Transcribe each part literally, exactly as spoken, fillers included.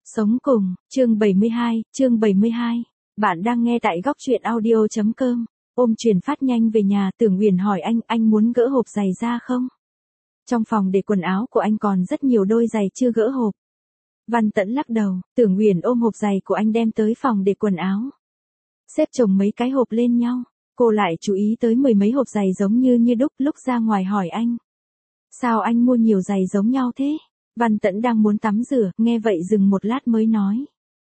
Sống cùng, chương bảy mươi hai, chương bảy mươi hai. Bạn đang nghe tại góc truyện audio chấm com. Ôm truyền phát nhanh về nhà, Tưởng Uyển hỏi anh, anh muốn gỡ hộp giày ra không? Trong phòng để quần áo của anh còn rất nhiều đôi giày chưa gỡ hộp. Văn Tẫn lắc đầu, Tưởng Uyển ôm hộp giày của anh đem tới phòng để quần áo. Xếp chồng mấy cái hộp lên nhau, cô lại chú ý tới mười mấy hộp giày giống như như đúc, lúc ra ngoài hỏi anh. Sao anh mua nhiều giày giống nhau thế? Văn Tẫn đang muốn tắm rửa, nghe vậy dừng một lát mới nói.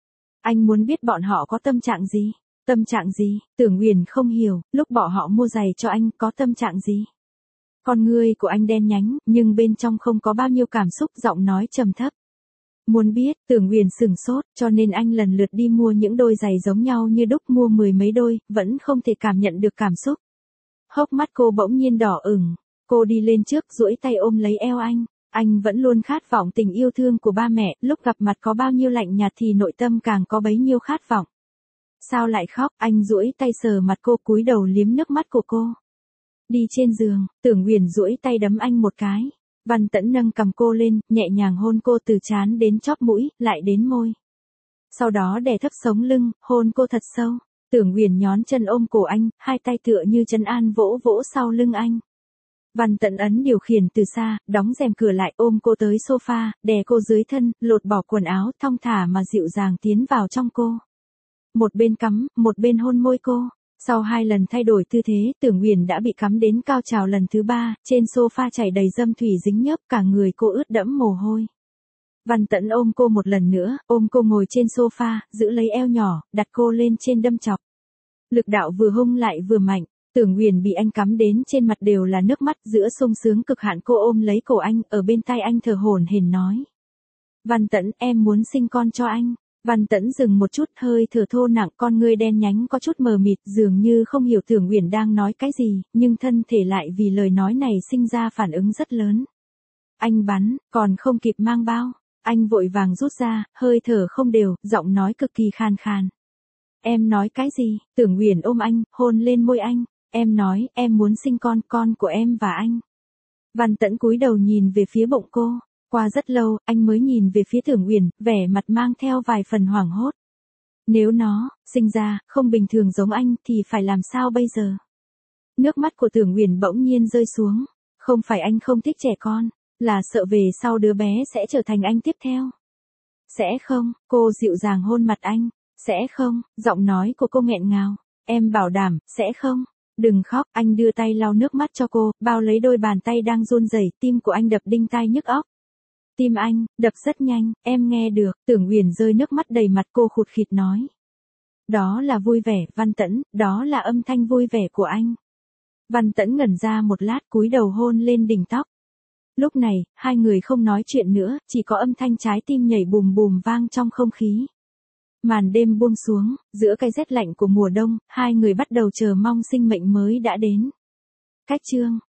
Anh muốn biết bọn họ có tâm trạng gì? Tâm trạng gì? Tưởng Uyển không hiểu, lúc bọn họ mua giày cho anh có tâm trạng gì? Con ngươi của anh đen nhánh, nhưng bên trong không có bao nhiêu cảm xúc, giọng nói trầm thấp. Muốn biết, Tưởng Uyển sừng sốt, cho nên anh lần lượt đi mua những đôi giày giống nhau như đúc, mua mười mấy đôi, vẫn không thể cảm nhận được cảm xúc. Hốc mắt cô bỗng nhiên đỏ ửng, cô đi lên trước duỗi tay ôm lấy eo anh. Anh vẫn luôn khát vọng tình yêu thương của ba mẹ, lúc gặp mặt có bao nhiêu lạnh nhạt thì nội tâm càng có bấy nhiêu khát vọng. Sao lại khóc? Anh duỗi tay sờ mặt cô, cúi đầu liếm nước mắt của cô. Đi trên giường, Tưởng Uyển duỗi tay đấm anh một cái. Văn Tẫn nâng cầm cô lên, nhẹ nhàng hôn cô từ trán đến chóp mũi, lại đến môi. Sau đó đè thấp sống lưng, hôn cô thật sâu. Tưởng Uyển nhón chân ôm cổ anh, hai tay tựa như trấn an vỗ vỗ sau lưng anh. Văn Tẫn ấn điều khiển từ xa, đóng rèm cửa lại, ôm cô tới sofa, đè cô dưới thân, lột bỏ quần áo, thong thả mà dịu dàng tiến vào trong cô. Một bên cắm, một bên hôn môi cô. Sau hai lần thay đổi tư thế, Tưởng Uyển đã bị cắm đến cao trào lần thứ ba, trên sofa chảy đầy dâm thủy dính nhớp, cả người cô ướt đẫm mồ hôi. Văn Tẫn ôm cô một lần nữa, ôm cô ngồi trên sofa, giữ lấy eo nhỏ, đặt cô lên trên đâm chọc. Lực đạo vừa hung lại vừa mạnh. Tưởng Uyển bị anh cắm đến trên mặt đều là nước mắt, giữa sung sướng cực hạn cô ôm lấy cổ anh, ở bên tai anh thở hổn hển nói. Văn Tẫn, em muốn sinh con cho anh. Văn Tẫn dừng một chút, hơi thở thô nặng, con ngươi đen nhánh có chút mờ mịt, dường như không hiểu Tưởng Uyển đang nói cái gì, nhưng thân thể lại vì lời nói này sinh ra phản ứng rất lớn. Anh bắn, còn không kịp mang bao, anh vội vàng rút ra, hơi thở không đều, giọng nói cực kỳ khan khan. Em nói cái gì? Tưởng Uyển ôm anh, hôn lên môi anh. Em nói, em muốn sinh con, con của em và anh. Văn Tẫn cúi đầu nhìn về phía bụng cô. Qua rất lâu, anh mới nhìn về phía Tưởng Uyển, vẻ mặt mang theo vài phần hoảng hốt. Nếu nó, sinh ra, không bình thường giống anh, thì phải làm sao bây giờ? Nước mắt của Tưởng Uyển bỗng nhiên rơi xuống. Không phải anh không thích trẻ con, là sợ về sau đứa bé sẽ trở thành anh tiếp theo. Sẽ không, cô dịu dàng hôn mặt anh. Sẽ không, giọng nói của cô nghẹn ngào. Em bảo đảm, sẽ không. Đừng khóc, anh đưa tay lau nước mắt cho cô, bao lấy đôi bàn tay đang run rẩy, tim của anh đập đinh tai nhức óc. Tim anh, đập rất nhanh, em nghe được, Tưởng Uyển rơi nước mắt đầy mặt, cô khụt khịt nói. Đó là vui vẻ, Văn Tẫn, đó là âm thanh vui vẻ của anh. Văn Tẫn ngẩn ra một lát, cúi đầu hôn lên đỉnh tóc. Lúc này, hai người không nói chuyện nữa, chỉ có âm thanh trái tim nhảy bùm bùm vang trong không khí. Màn đêm buông xuống, giữa cái rét lạnh của mùa đông, hai người bắt đầu chờ mong sinh mệnh mới đã đến. Cách chương.